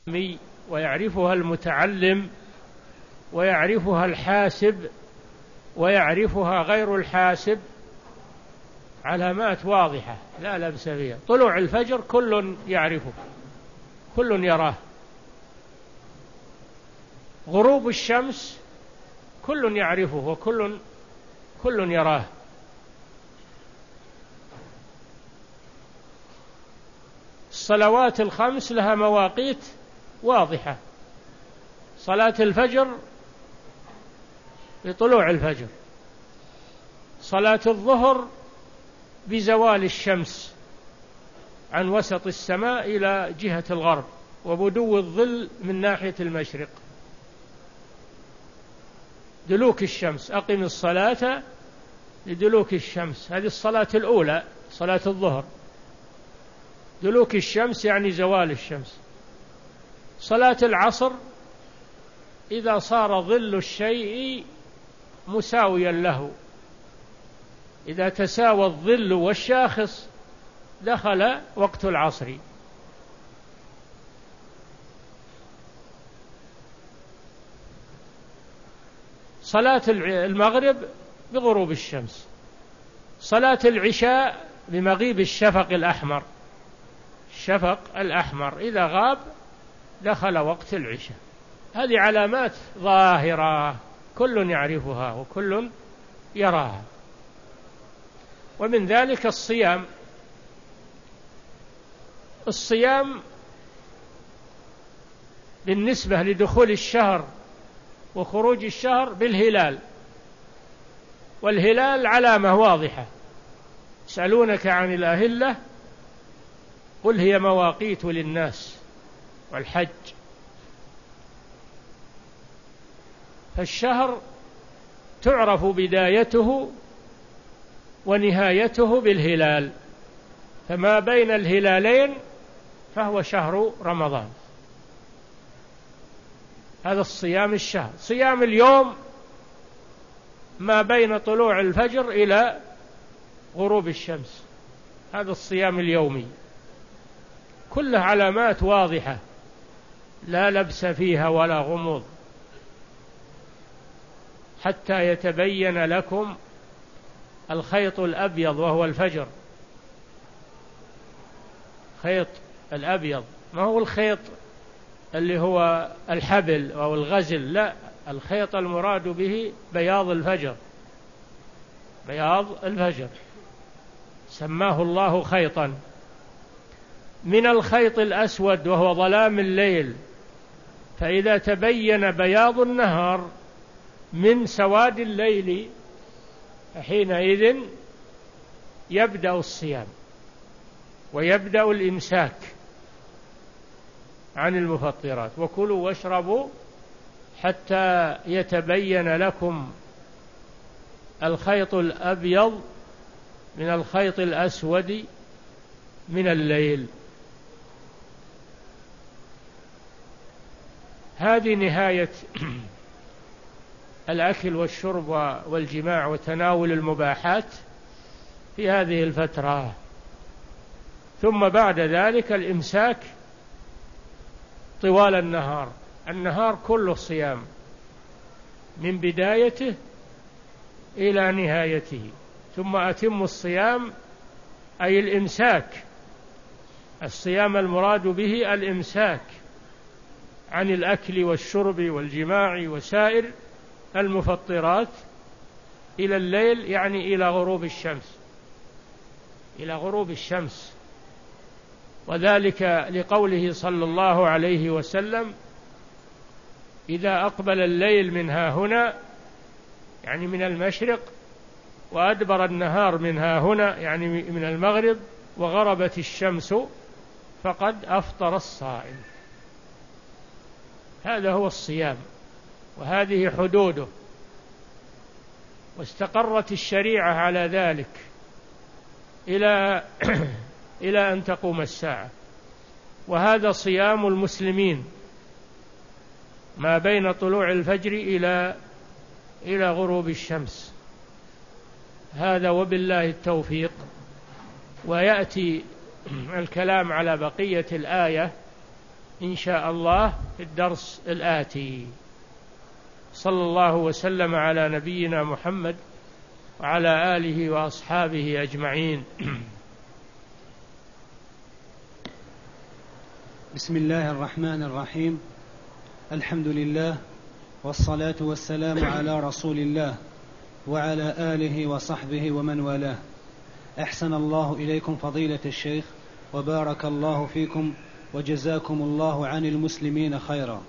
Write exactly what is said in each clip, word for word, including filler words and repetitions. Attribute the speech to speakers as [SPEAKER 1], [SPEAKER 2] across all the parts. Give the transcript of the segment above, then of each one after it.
[SPEAKER 1] ويعرفها المتعلم ويعرفها الحاسب ويعرفها غير الحاسب، علامات واضحة لا لبس فيها. طلوع الفجر كل يعرفه، كل يراه. غروب الشمس كل يعرفه وكل كل يراه. الصلوات الخمس لها مواقيت واضحة. صلاة الفجر بطلوع الفجر، صلاة الظهر بزوال الشمس عن وسط السماء إلى جهة الغرب وبدو الظل من ناحية المشرق. دلوك الشمس، أقم الصلاة لدلوك الشمس، هذه الصلاة الأولى صلاة الظهر. دلوك الشمس يعني زوال الشمس. صلاة العصر إذا صار ظل الشيء مساويا له، إذا تساوى الظل والشاخص دخل وقت العصر. صلاة المغرب بغروب الشمس. صلاة العشاء بمغيب الشفق الأحمر. الشفق الأحمر إذا غاب دخل وقت العشاء. هذه علامات ظاهرة كل يعرفها وكل يراها. ومن ذلك الصيام. الصيام بالنسبة لدخول الشهر وخروج الشهر بالهلال، والهلال علامة واضحة. يسألونك عن الأهلة قل هي مواقيت للناس والحج. فالشهر تعرف بدايته ونهايته بالهلال، فما بين الهلالين فهو شهر رمضان. هذا الصيام الشهر. صيام اليوم ما بين طلوع الفجر إلى غروب الشمس، هذا الصيام اليومي، كله علامات واضحة لا لبس فيها ولا غموض، حتى يتبين لكم الخيط الأبيض وهو الفجر. خيط الأبيض ما هو الخيط اللي هو الحبل أو الغزل، لا، الخيط المراد به بياض الفجر. بياض الفجر سماه الله خيطا من الخيط الأسود وهو ظلام الليل. فإذا تبين بياض النهار من سواد الليل حينئذ يبدأ الصيام ويبدأ الإمساك عن المفطرات. وكلوا واشربوا حتى يتبين لكم الخيط الأبيض من الخيط الأسود من الليل. هذه نهاية الأكل والشرب والجماع وتناول المباحات في هذه الفترة. ثم بعد ذلك الإمساك طوال النهار. النهار كله صيام من بدايته إلى نهايته. ثم أتم الصيام أي الإمساك. الصيام المراد به الإمساك عن الأكل والشرب والجماع وسائر المفطرات إلى الليل، يعني إلى غروب الشمس، إلى غروب الشمس. وذلك لقوله صلى الله عليه وسلم: إذا أقبل الليل من ها هنا، يعني من المشرق، وأدبر النهار من ها هنا، يعني من المغرب، وغربت الشمس، فقد أفطر الصائم. هذا هو الصيام، وهذه حدوده، واستقرت الشريعة على ذلك إلى إلى أن تقوم الساعة. وهذا صيام المسلمين ما بين طلوع الفجر إلى إلى غروب الشمس. هذا وبالله التوفيق. ويأتي الكلام على بقية الآية إن شاء الله في الدرس الآتي. صلى الله وسلم على نبينا محمد وعلى آله وأصحابه أجمعين.
[SPEAKER 2] بسم الله الرحمن الرحيم. الحمد لله والصلاة والسلام على رسول الله وعلى آله وصحبه ومن والاه. أحسن الله إليكم فضيلة الشيخ، وبارك الله فيكم، وجزاكم الله عن المسلمين خيرا.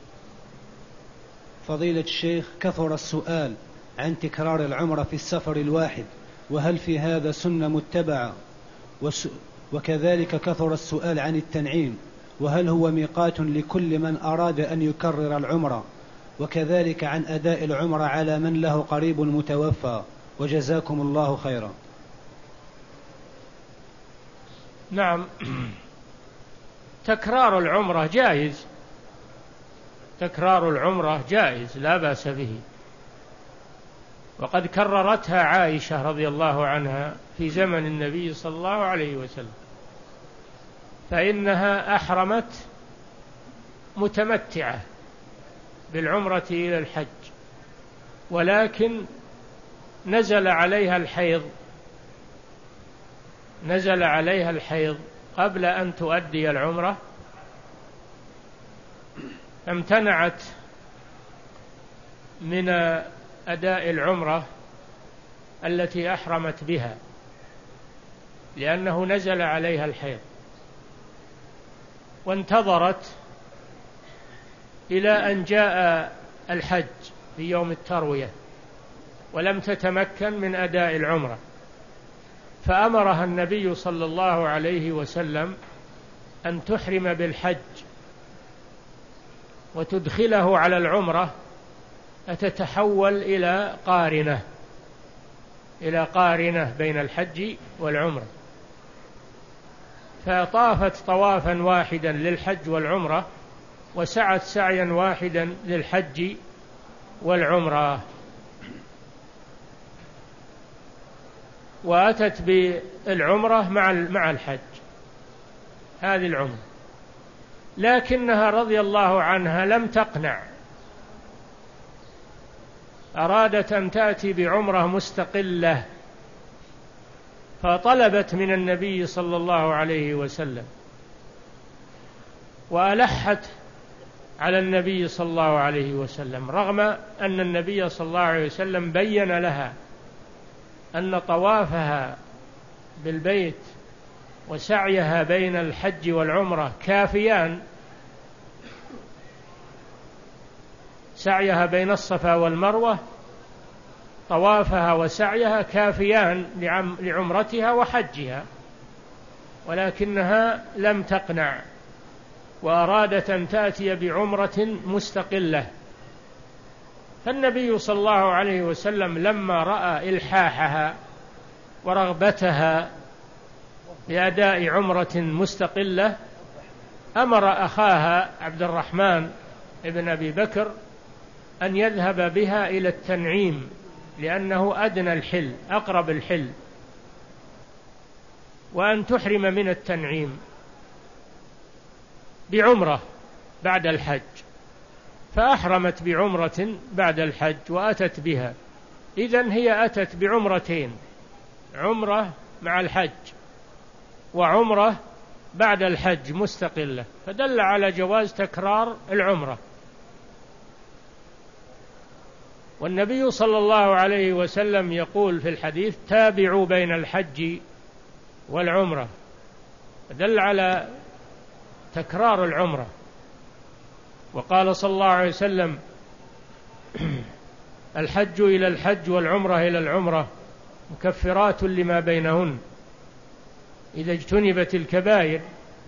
[SPEAKER 2] فضيلة الشيخ، كثر السؤال عن تكرار العمرة في السفر الواحد، وهل في هذا سنة متبعة؟ وكذلك كثر السؤال عن التنعيم، وهل هو ميقات لكل من أراد أن يكرر العمرة؟ وكذلك عن أداء العمرة على من له قريب متوفى، وجزاكم الله خيرا.
[SPEAKER 1] نعم، تكرار العمرة جائز، تكرار العمرة جائز لا بأس به، وقد كررتها عائشة رضي الله عنها في زمن النبي صلى الله عليه وسلم، فإنها أحرمت متمتعة بالعمرة إلى الحج، ولكن نزل عليها الحيض نزل عليها الحيض قبل أن تؤدي العمرة، امتنعت من أداء العمرة التي أحرمت بها لأنه نزل عليها الحيض، وانتظرت إلى أن جاء الحج في يوم التروية ولم تتمكن من أداء العمرة، فأمرها النبي صلى الله عليه وسلم أن تحرم بالحج وتدخله على العمرة، فتتحول إلى قارنة إلى قارنة بين الحج والعمرة، فطافت طوافا واحدا للحج والعمرة، وسعت سعيا واحدا للحج والعمرة، وأتت بالعمرة مع مع الحج، هذه العمرة. لكنها رضي الله عنها لم تقنع، أرادت أن تأتي بعمرة مستقلة، فطلبت من النبي صلى الله عليه وسلم وألحت على النبي صلى الله عليه وسلم، رغم أن النبي صلى الله عليه وسلم بين لها أن طوافها بالبيت وسعيها بين الحج والعمرة كافيان، سعيها بين الصفا والمروة، طوافها وسعيها كافيان لعمرتها وحجها، ولكنها لم تقنع وأرادت أن تأتي بعمرة مستقلة. فالنبي صلى الله عليه وسلم لما رأى إلحاحها ورغبتها بأداء عمرة مستقلة أمر أخاها عبد الرحمن ابن أبي بكر أن يذهب بها إلى التنعيم، لأنه أدنى الحل أقرب الحل، وأن تحرم من التنعيم بعمرة بعد الحج، فأحرمت بعمرة بعد الحج وأتت بها. إذن هي أتت بعمرتين، عمرة مع الحج وعمرة بعد الحج مستقلة، فدل على جواز تكرار العمرة. والنبي صلى الله عليه وسلم يقول في الحديث: تابعوا بين الحج والعمرة، فدل على تكرار العمرة. وقال صلى الله عليه وسلم: الحج إلى الحج والعمرة إلى العمرة مكفرات لما بينهن إذا اجتنبت الكبائر.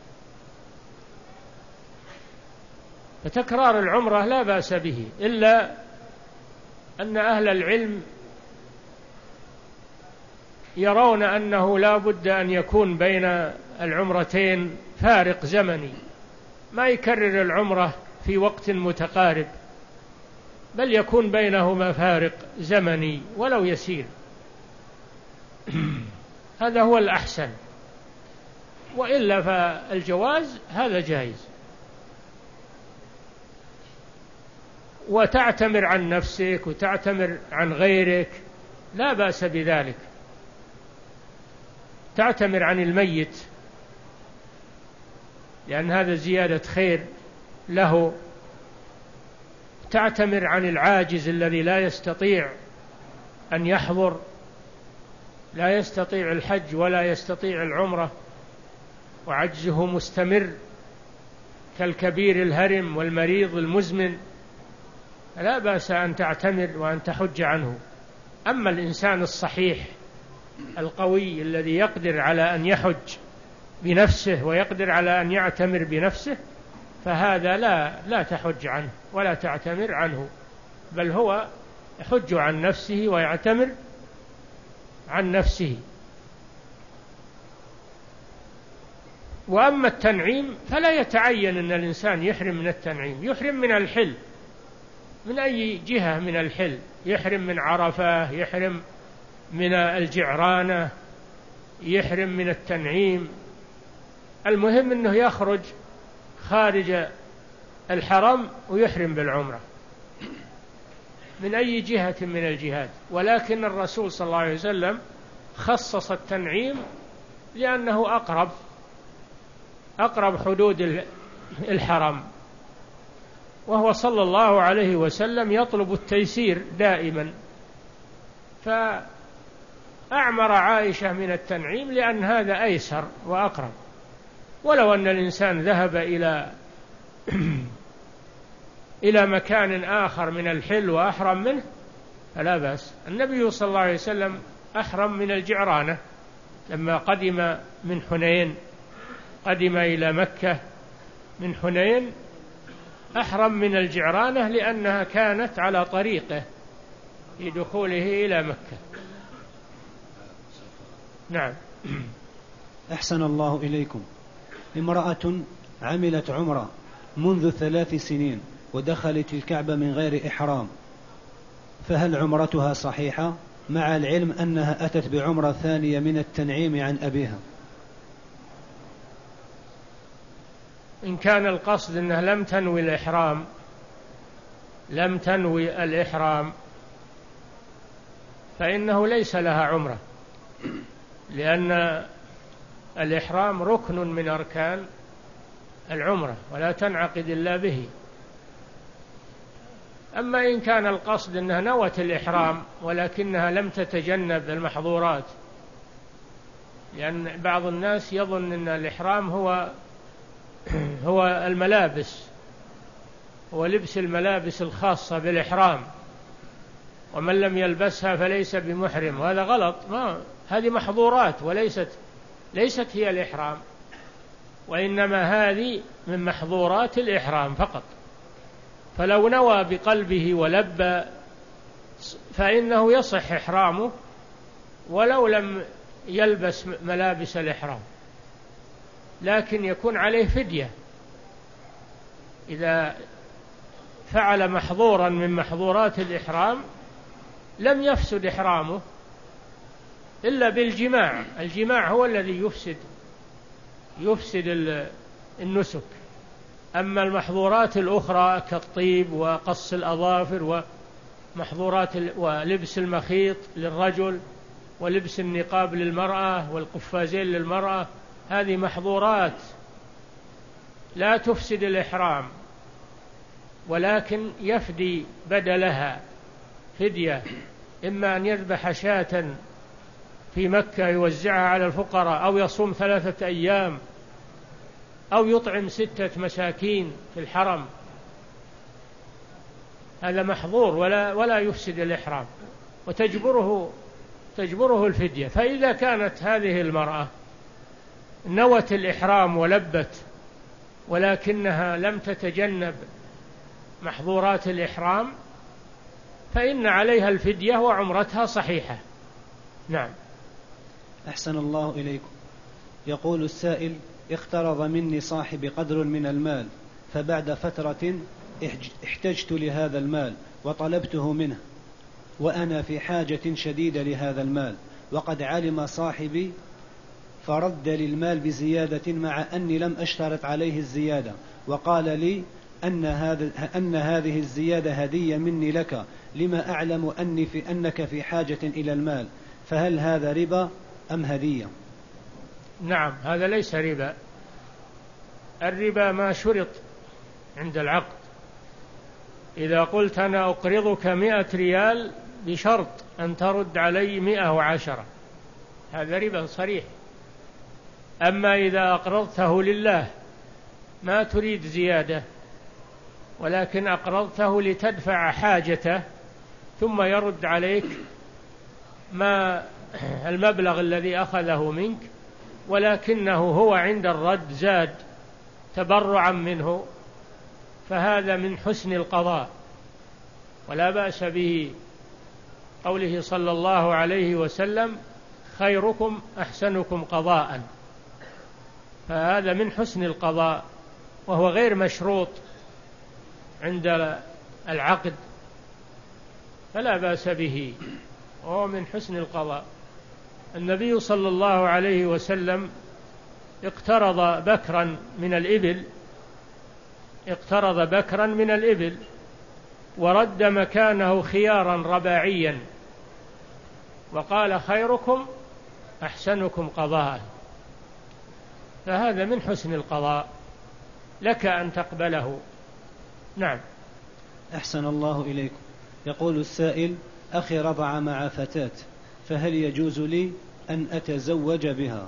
[SPEAKER 1] فتكرار العمرة لا بأس به، إلا أن أهل العلم يرون أنه لا بد أن يكون بين العمرتين فارق زمني، ما يكرر العمرة في وقت متقارب، بل يكون بينهما فارق زمني ولو يسير. هذا هو الأحسن، وإلا فالجواز هذا جائز. وتعتمر عن نفسك وتعتمر عن غيرك، لا بأس بذلك. تعتمر عن الميت لأن هذا زيادة خير له، تعتمر عن العاجز الذي لا يستطيع أن يحضر، لا يستطيع الحج ولا يستطيع العمرة وعجزه مستمر كالكبير الهرم والمريض المزمن، لا بأس أن تعتمر وأن تحج عنه. أما الإنسان الصحيح القوي الذي يقدر على أن يحج بنفسه ويقدر على أن يعتمر بنفسه فهذا لا لا تحج عنه ولا تعتمر عنه، بل هو يحج عن نفسه ويعتمر عن نفسه. وأما التنعيم فلا يتعين أن الإنسان يحرم من التنعيم، يحرم من الحل من أي جهة من الحل، يحرم من عرفة، يحرم من الجعرانة، يحرم من التنعيم، المهم أنه يخرج خارج الحرم ويحرم بالعمرة من أي جهة من الجهات. ولكن الرسول صلى الله عليه وسلم خصص التنعيم لأنه أقرب أقرب حدود الحرم، وهو صلى الله عليه وسلم يطلب التيسير دائما، فأعمر عائشة من التنعيم لأن هذا أيسر وأقرب. ولو أن الإنسان ذهب إلى إلى مكان آخر من الحل وأحرم منه فلا بأس. النبي صلى الله عليه وسلم أحرم من الجعرانة لما قدم من حنين، قدم إلى مكة من حنين أحرم من الجعرانة لأنها كانت على طريقه في دخوله إلى مكة. نعم.
[SPEAKER 2] أحسن الله إليكم. امرأة عملت عمرة منذ ثلاث سنين ودخلت الكعبة من غير إحرام، فهل عمرتها صحيحة مع العلم أنها أتت بعمرة ثانية من التنعيم عن أبيها؟
[SPEAKER 1] إن كان القصد أنها لم تنوي الإحرام لم تنوي الإحرام فإنه ليس لها عمرة، لأن الإحرام ركن من أركان العمرة ولا تنعقد إلا به. أما إن كان القصد أنها نوت الإحرام ولكنها لم تتجنب المحظورات، لأن بعض الناس يظن أن الإحرام هو هو الملابس، هو لبس الملابس الخاصة بالإحرام، ومن لم يلبسها فليس بمحرم، وهذا غلط. ما هذه محظورات وليست ليست هي الإحرام، وإنما هذه من محظورات الإحرام فقط. فلو نوى بقلبه ولبى فإنه يصح إحرامه ولو لم يلبس ملابس الإحرام، لكن يكون عليه فدية إذا فعل محظورا من محظورات الإحرام. لم يفسد إحرامه إلا بالجماع، الجماع هو الذي يفسد يفسد النسك. أما المحظورات الأخرى كالطيب وقص الأظافر ومحظورات ولبس المخيط للرجل ولبس النقاب للمرأة والقفازين للمرأة، هذه محظورات لا تفسد الإحرام، ولكن يفدي بدلها فدية، إما أن يذبح شاة في مكة يوزعها على الفقراء، أو يصوم ثلاثة أيام، أو يطعم ستة مساكين في الحرم. هذا محظور ولا ولا يفسد الإحرام، وتجبره تجبره الفدية. فإذا كانت هذه المرأة نوت الإحرام ولبت ولكنها لم تتجنب محظورات الإحرام فإن عليها الفدية وعمرتها صحيحة. نعم.
[SPEAKER 2] أحسن الله إليكم. يقول السائل: اقترض مني صاحبي قدر من المال، فبعد فترة احتجت لهذا المال وطلبته منه، وأنا في حاجة شديدة لهذا المال، وقد علم صاحبي فرد لي المال بزيادة مع أني لم أشترط عليه الزيادة، وقال لي: أن, هذا أن هذه الزيادة هدية مني لك لما أعلم أني في أنك في حاجة إلى المال، فهل هذا ربا أم هدية؟
[SPEAKER 1] نعم، هذا ليس ربا. الربا ما شرط عند العقد. إذا قلت أنا أقرضك مئة ريال بشرط أن ترد علي مئة وعشرة، هذا ربا صريح. أما إذا أقرضته لله ما تريد زيادة، ولكن أقرضته لتدفع حاجته ثم يرد عليك ما المبلغ الذي أخذه منك، ولكنه هو عند الرد زاد تبرعا منه، فهذا من حسن القضاء ولا بأس به. قوله صلى الله عليه وسلم خيركم أحسنكم قضاء، فهذا من حسن القضاء وهو غير مشروط عند العقد، فلا بأس به وهو من حسن القضاء. النبي صلى الله عليه وسلم اقترض بكرا من الإبل اقترض بكرا من الإبل ورد مكانه خيارا رباعيا، وقال خيركم أحسنكم قضاء، فهذا من حسن القضاء، لك أن تقبله. نعم.
[SPEAKER 2] أحسن الله إليكم. يقول السائل: أخي رضع مع فتاة، فهل يجوز لي أن أتزوج بها؟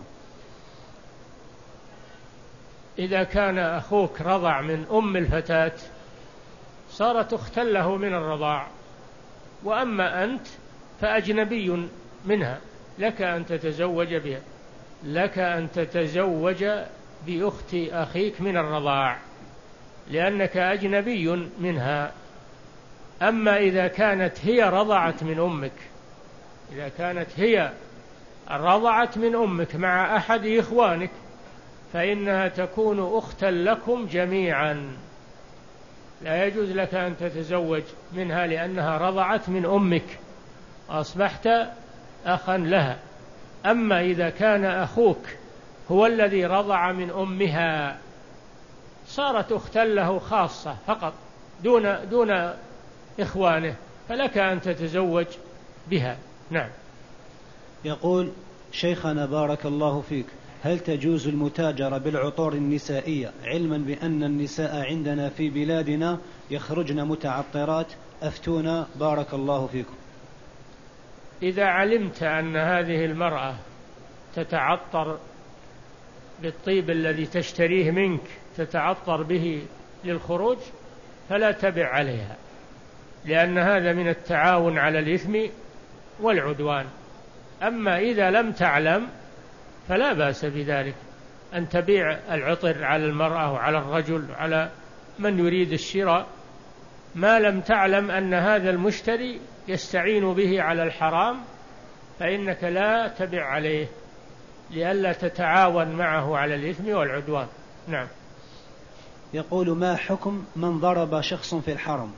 [SPEAKER 1] إذا كان أخوك رضع من أم الفتاة صارت أختا له من الرضاع، وأما أنت فأجنبي منها، لك أن تتزوج بها، لك أن تتزوج بأخت أخيك من الرضاع لأنك أجنبي منها. أما إذا كانت هي رضعت من أمك إذا كانت هي رضعت من أمك مع أحد إخوانك فإنها تكون أختا لكم جميعا، لا يجوز لك أن تتزوج منها لأنها رضعت من أمك وأصبحت أخا لها. أما إذا كان أخوك هو الذي رضع من أمها صارت أختا له خاصة فقط دون دون إخوانه، فلك أن تتزوج بها. نعم.
[SPEAKER 2] يقول: شيخنا بارك الله فيك، هل تجوز المتاجرة بالعطور النسائية علما بأن النساء عندنا في بلادنا يخرجن متعطرات؟ أفتونا بارك الله فيكم.
[SPEAKER 1] إذا علمت أن هذه المرأة تتعطر بالطيب الذي تشتريه منك تتعطر به للخروج فلا تبع عليها، لأن هذا من التعاون على الإثم والعدوان. أما إذا لم تعلم فلا بأس بذلك، أن تبيع العطر على المرأة وعلى الرجل على من يريد الشراء، ما لم تعلم أن هذا المشتري يستعين به على الحرام فإنك لا تبع عليه لئلا تتعاون معه على الإثم والعدوان. نعم.
[SPEAKER 2] يقول: ما حكم من ضرب شخص في الحرم؟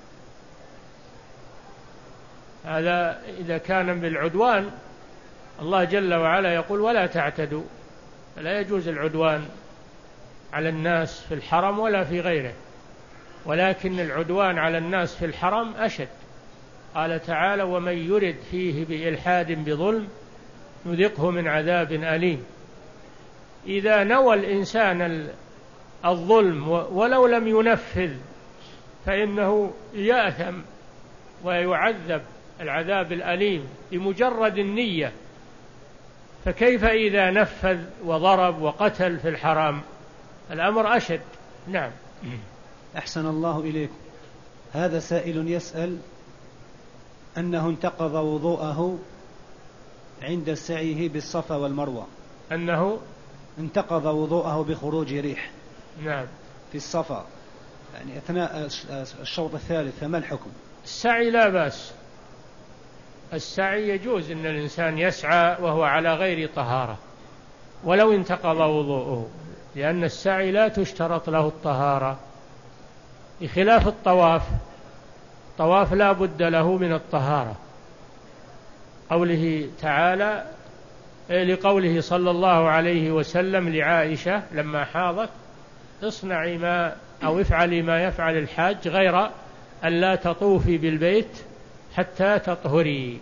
[SPEAKER 1] هذا إذا كان بالعدوان الله جل وعلا يقول: ولا تعتدوا، لا يجوز العدوان على الناس في الحرم ولا في غيره، ولكن العدوان على الناس في الحرم أشد. قال تعالى: ومن يرد فيه بإلحاد بظلم نذقه من عذاب أليم. إذا نوى الإنسان الظلم ولو لم ينفذ فإنه يأثم ويعذب العذاب الأليم بمجرد النية، فكيف إذا نفذ وضرب وقتل في الحرام؟ الأمر أشد. نعم.
[SPEAKER 2] أحسن الله إليكم. هذا سائل يسأل أنه انتقض وضوءه عند سعيه بالصفا والمروة،
[SPEAKER 1] أنه
[SPEAKER 2] انتقض وضوءه بخروج ريح
[SPEAKER 1] نعم
[SPEAKER 2] في الصفا يعني أثناء الشوط الثالث، فما الحكم؟
[SPEAKER 1] السعي لا بأس، السعي يجوز أن الإنسان يسعى وهو على غير طهارة ولو انتقض وضوءه، لأن السعي لا تشترط له الطهارة، بخلاف الطواف. الطواف لا بد له من الطهارة، قوله تعالى لقوله صلى الله عليه وسلم لعائشة لما حاضت: اصنعي ما أو افعلي ما يفعل الحاج غير أن لا تطوفي بالبيت حتى تطهري.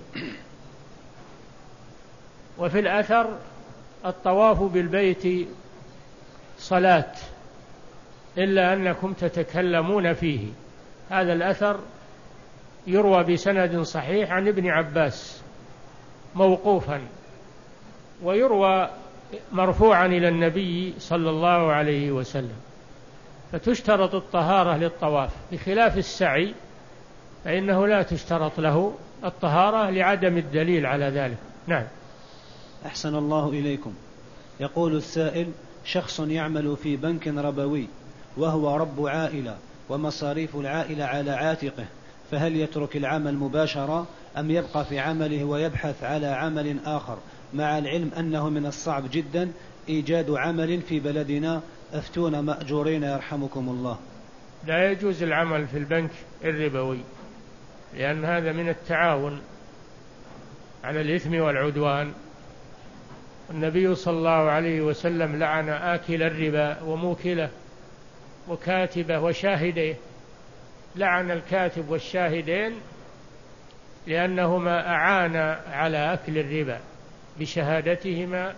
[SPEAKER 1] وفي الأثر الطواف بالبيت صلاة إلا أنكم تتكلمون فيه. هذا الأثر يروى بسند صحيح عن ابن عباس موقوفا، ويروى مرفوعا إلى النبي صلى الله عليه وسلم. فتشترط الطهارة للطواف بخلاف السعي فإنه لا تشترط له الطهارة لعدم الدليل على ذلك. نعم.
[SPEAKER 2] أحسن الله إليكم. يقول السائل: شخص يعمل في بنك ربوي وهو رب عائلة ومصاريف العائلة على عاتقه، فهل يترك العمل مباشرة أم يبقى في عمله ويبحث على عمل آخر، مع العلم أنه من الصعب جدا إيجاد عمل في بلدنا؟ أفتونا مأجورين يرحمكم الله.
[SPEAKER 1] لا يجوز العمل في البنك الربوي، لأن هذا من التعاون على الإثم والعدوان. النبي صلى الله عليه وسلم لعن آكل الربا وموكله وكاتبه وشاهديه. لعن الكاتب والشاهدين لأنهما أعانا على أكل الربا بشهادتهما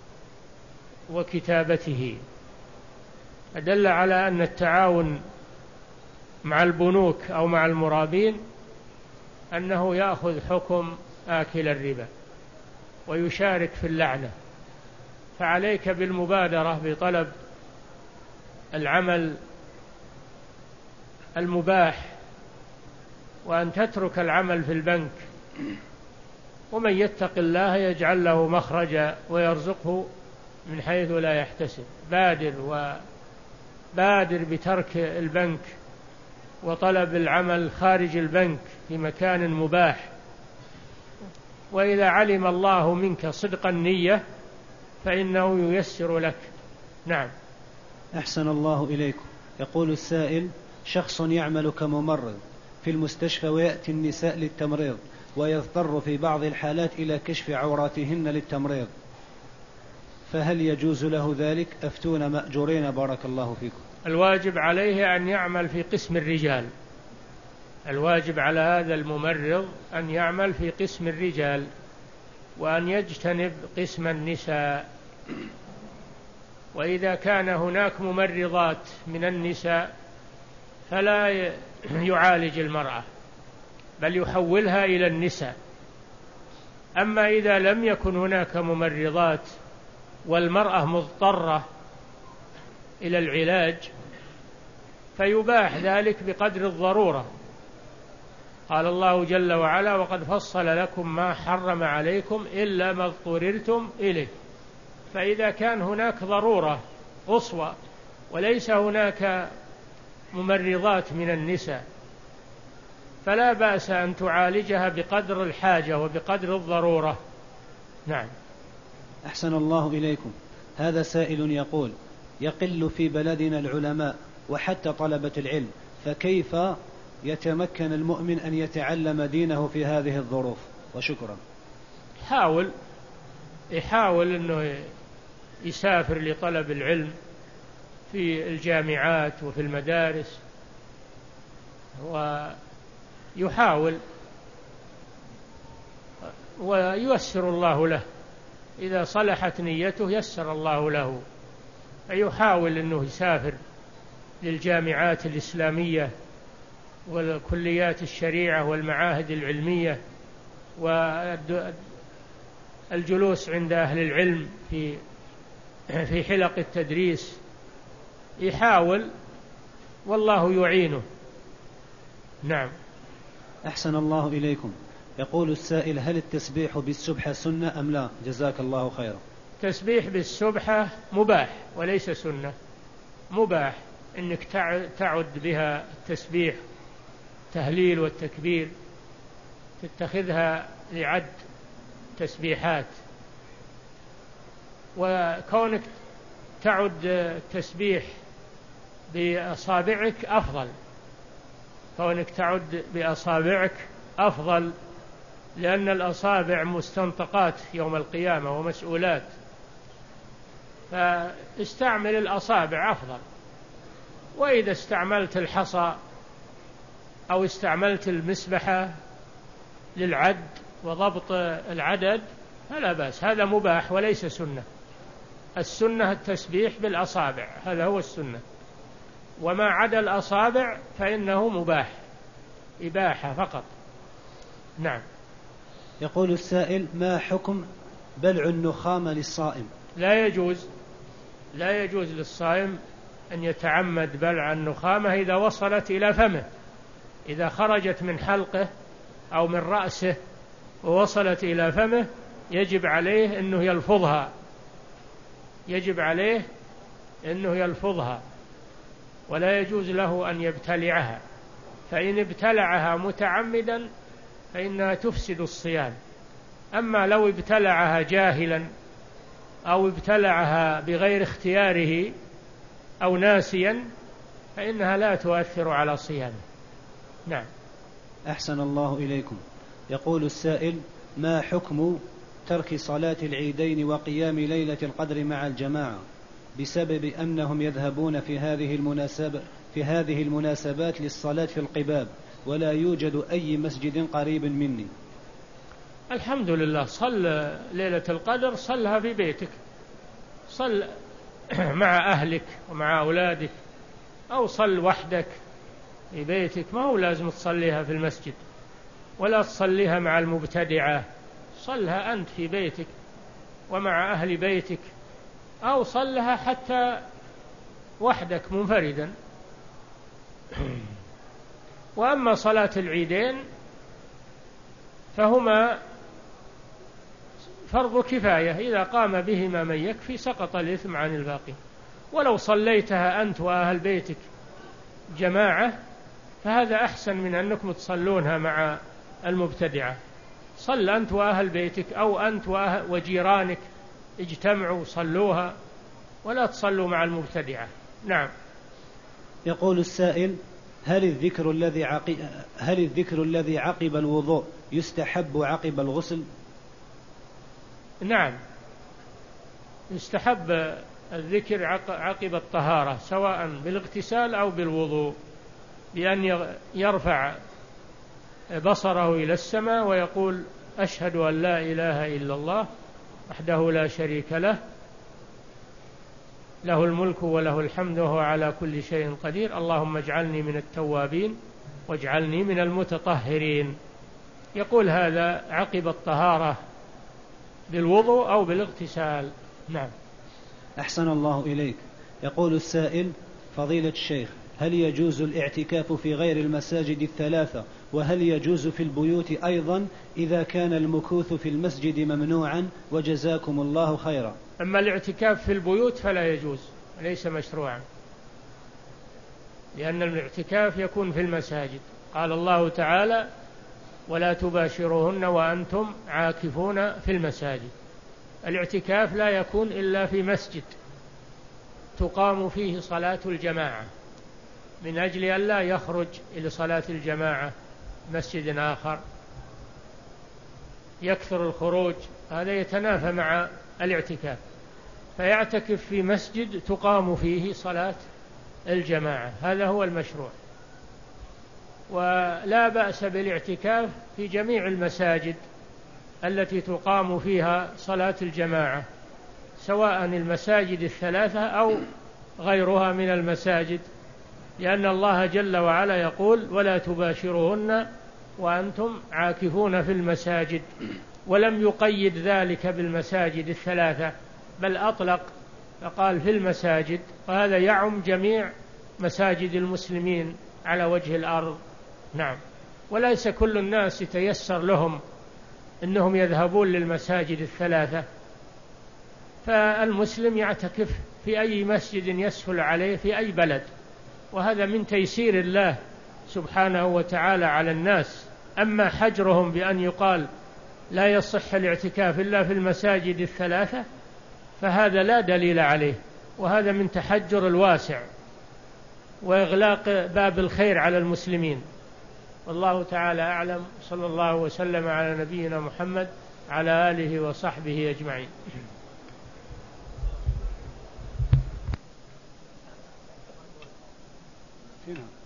[SPEAKER 1] وكتابته. أدل على أن التعاون مع البنوك أو مع المرابين أنه يأخذ حكم آكل الربا ويشارك في اللعنة. فعليك بالمبادرة بطلب العمل المباح، وأن تترك العمل في البنك. ومن يتق الله يجعل له مخرجا ويرزقه من حيث لا يحتسب. بادر وبادر بترك البنك وطلب العمل خارج البنك في مكان مباح، وإذا علم الله منك صدق النية فإنه ييسر لك. نعم.
[SPEAKER 2] أحسن الله إليكم. يقول السائل: شخص يعمل كممرض في المستشفى ويأتي النساء للتمريض ويضطر في بعض الحالات إلى كشف عوراتهن للتمريض، فهل يجوز له ذلك؟ أفتونا مأجورين بارك الله فيكم.
[SPEAKER 1] الواجب عليه أن يعمل في قسم الرجال. الواجب على هذا الممرض أن يعمل في قسم الرجال وأن يجتنب قسم النساء. وإذا كان هناك ممرضات من النساء فلا يعالج المرأة بل يحولها إلى النساء. أما إذا لم يكن هناك ممرضات والمرأة مضطرة إلى العلاج فيباح ذلك بقدر الضرورة. قال الله جل وعلا: وقد فصل لكم ما حرم عليكم إلا ما اضطررتم إليه. فإذا كان هناك ضرورة قصوى وليس هناك ممرضات من النساء فلا بأس أن تعالجها بقدر الحاجة وبقدر الضرورة. نعم.
[SPEAKER 2] أحسن الله إليكم. هذا سائل يقول: يقل في بلدنا العلماء وحتى طلبة العلم، فكيف يتمكن المؤمن أن يتعلم دينه في هذه الظروف؟ وشكرا.
[SPEAKER 1] حاول يحاول أنه يسافر لطلب العلم في الجامعات وفي المدارس، ويحاول وييسر الله له. إذا صلحت نيته يسر الله له. فيحاول أنه يسافر للجامعات الإسلامية والكليات الشريعة والمعاهد العلمية والجلوس عند أهل العلم في في حلق التدريس. يحاول والله يعينه. نعم.
[SPEAKER 2] أحسن الله إليكم. يقول السائل: هل التسبيح بالسبحة سنة أم لا؟ جزاك الله خيرا.
[SPEAKER 1] تسبيح بالسبحة مباح وليس سنة. مباح إنك تعد بها التسبيح تهليل والتكبير، تتخذها لعد تسبيحات. وكونك تعد التسبيح بأصابعك أفضل. كونك تعد بأصابعك أفضل، لأن الأصابع مستنطقات يوم القيامة ومسؤولات، فاستعمل الأصابع أفضل. وإذا استعملت الحصى أو استعملت المسبحة للعد وضبط العدد فلا بأس، هذا مباح وليس سنة. السنة التسبيح بالأصابع، هذا هو السنة، وما عدا الأصابع فإنه مباح، إباحة فقط. نعم.
[SPEAKER 2] يقول السائل: ما حكم بلع النخامة للصائم؟
[SPEAKER 1] لا يجوز، لا يجوز للصائم أن يتعمد بلع النخامة إذا وصلت إلى فمه، إذا خرجت من حلقه أو من رأسه ووصلت إلى فمه يجب عليه أنه يلفظها، يجب عليه أنه يلفظها، ولا يجوز له أن يبتلعها، فإن ابتلعها متعمدا فإنها تفسد الصيام. أما لو ابتلعها جاهلا أو ابتلعها بغير اختياره أو ناسيا فإنها لا تؤثر على صيامه. نعم.
[SPEAKER 2] أحسن الله إليكم. يقول السائل: ما حكم ترك صلاة العيدين وقيام ليلة القدر مع الجماعة بسبب أنهم يذهبون في هذه المناسبة في هذه المناسبات للصلاة في القباب ولا يوجد أي مسجد قريب مني؟
[SPEAKER 1] الحمد لله، صل ليلة القدر صلها في بيتك، صل مع أهلك ومع أولادك، أو صل وحدك في بيتك، ما هو لازم تصليها في المسجد ولا تصليها مع المبتدعة، صلها أنت في بيتك ومع أهل بيتك، أو صلها حتى وحدك منفردا. وأما صلاة العيدين فهما فرض كفاية، إذا قام بهما من يكفي سقط الإثم عن الباقي، ولو صليتها أنت وأهل بيتك جماعة فهذا أحسن من أنكم تصلونها مع المبتدعة. صل أنت وأهل بيتك أو أنت وجيرانك اجتمعوا صلوها ولا تصلوا مع المبتدعة. نعم.
[SPEAKER 2] يقول السائل: هل الذكر الذي عقب هل الذكر الذي عقب الوضوء يستحب عقب الغسل؟
[SPEAKER 1] نعم، يستحب الذكر عقب الطهارة سواء بالاغتسال أو بالوضوء، بأن يرفع بصره إلى السماء ويقول: أشهد أن لا إله إلا الله وحده لا شريك له، له الملك وله الحمد وهو على كل شيء قدير، اللهم اجعلني من التوابين واجعلني من المتطهرين. يقول هذا عقب الطهارة بالوضوء أو بالاغتسال. نعم.
[SPEAKER 2] أحسن الله إليك. يقول السائل: فضيلة الشيخ، هل يجوز الاعتكاف في غير المساجد الثلاثة، وهل يجوز في البيوت أيضا إذا كان المكوث في المسجد ممنوعا؟ وجزاكم الله خيرا.
[SPEAKER 1] أما الاعتكاف في البيوت فلا يجوز، ليس مشروعا، لأن الاعتكاف يكون في المساجد. قال الله تعالى: ولا تباشروهن وأنتم عاكفون في المساجد. الاعتكاف لا يكون إلا في مسجد تقام فيه صلاة الجماعة، من أجل أن لا يخرج إلى صلاة الجماعة مسجد آخر يكثر الخروج، هذا يتنافى مع الاعتكاف، فيعتكف في مسجد تقام فيه صلاة الجماعة، هذا هو المشروع. ولا بأس بالاعتكاف في جميع المساجد التي تقام فيها صلاة الجماعة، سواء المساجد الثلاثة أو غيرها من المساجد، لأن الله جل وعلا يقول: ولا تباشروهن وأنتم عاكفون في المساجد، ولم يقيد ذلك بالمساجد الثلاثة بل أطلق فقال في المساجد، وهذا يعم جميع مساجد المسلمين على وجه الأرض. نعم. وليس كل الناس يتيسر لهم أنهم يذهبون للمساجد الثلاثة، فالمسلم يعتكف في أي مسجد يسهل عليه في أي بلد، وهذا من تيسير الله سبحانه وتعالى على الناس. أما حجرهم بأن يقال لا يصح الاعتكاف إلا في المساجد الثلاثة فهذا لا دليل عليه، وهذا من تحجر الواسع وإغلاق باب الخير على المسلمين. والله تعالى أعلم، صلى الله وسلم على نبينا محمد على آله وصحبه أجمعين.
[SPEAKER 2] هنا